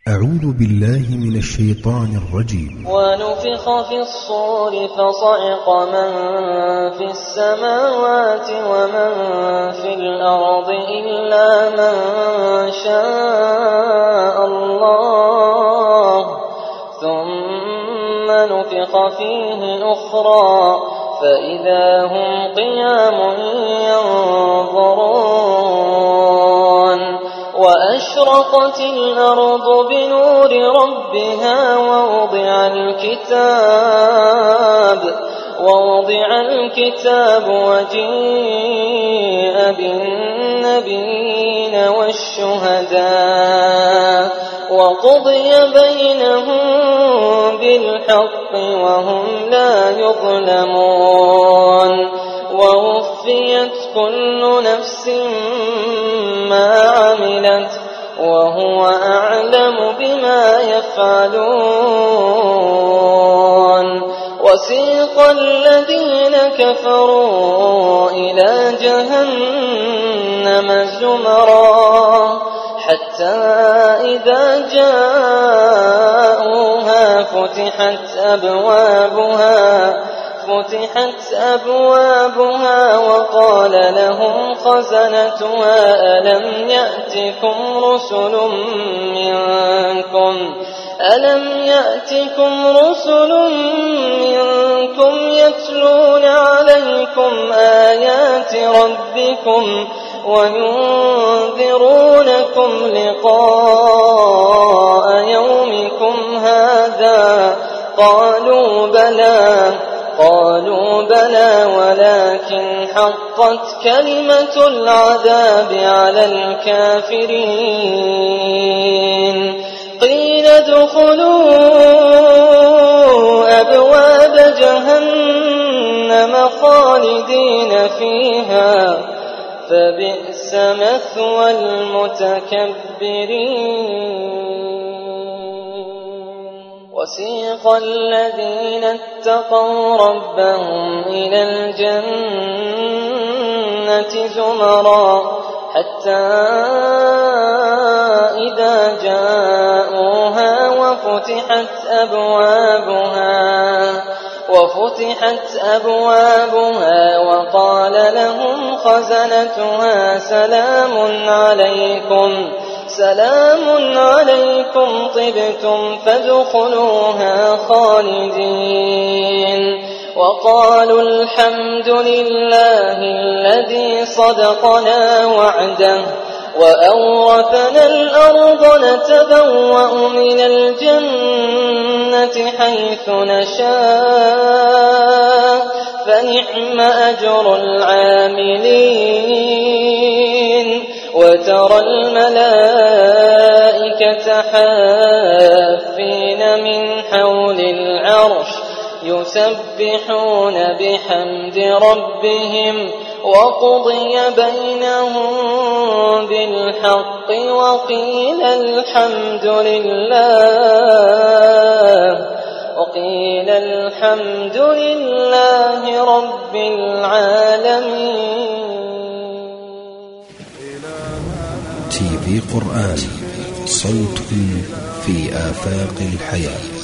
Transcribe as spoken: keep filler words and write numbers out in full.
أعوذ بالله من الشيطان الرجيم. ونفخ في الصور فصعق من في السماوات ومن في الأرض إلا من شاء الله ثم نفخ فيه أخرى فإذا هم قيام ينظرون وأشرقت الأرض بنور ربها ووضع الكتاب ووضع الكتاب وجيء بالنبيين والشهداء وقضي بينهم بالحق وهم لا يظلمون ووفيت كل نفس ما عملت وهو أعلم بما يفعلون وسيق الذين كفروا إلى جهنم زمرا حتى إذا جاءوها فتحت أبوابها فتحت أبوابها وقال لهم خزنتها ألم يأتكم رسل منكم ألم يأتكم رسل منكم يتلون عليكم آيات ربكم وينذرونكم لقاء يومكم هذا قالوا بلى قالوا بلى ولكن حقت كلمة العذاب على الكافرين قيل ادخلوا أبواب جهنم خالدين فيها فبئس مثوى المتكبرين وسيق الذين اتقوا ربهم إلى الجنة زمرا حتى إذا جاءوها وفتحت أبوابها وفتحت أبوابها وقال لهم خزنتها سلام عليكم سلام عليكم طبتم فادخلوها خالدين وقالوا الحمد لله الذي صدقنا وعده وأورثنا الأرض نتبوأ من الجنة حيث نشاء فنعم أجر العاملين وترى الملائكة حافين من حول العرش يسبحون بحمد ربهم وقضي بينهم بالحق وقيل الحمد لله وقيل الحمد لله رب العالمين. تي في قرآن صوت في آفاق الحياة.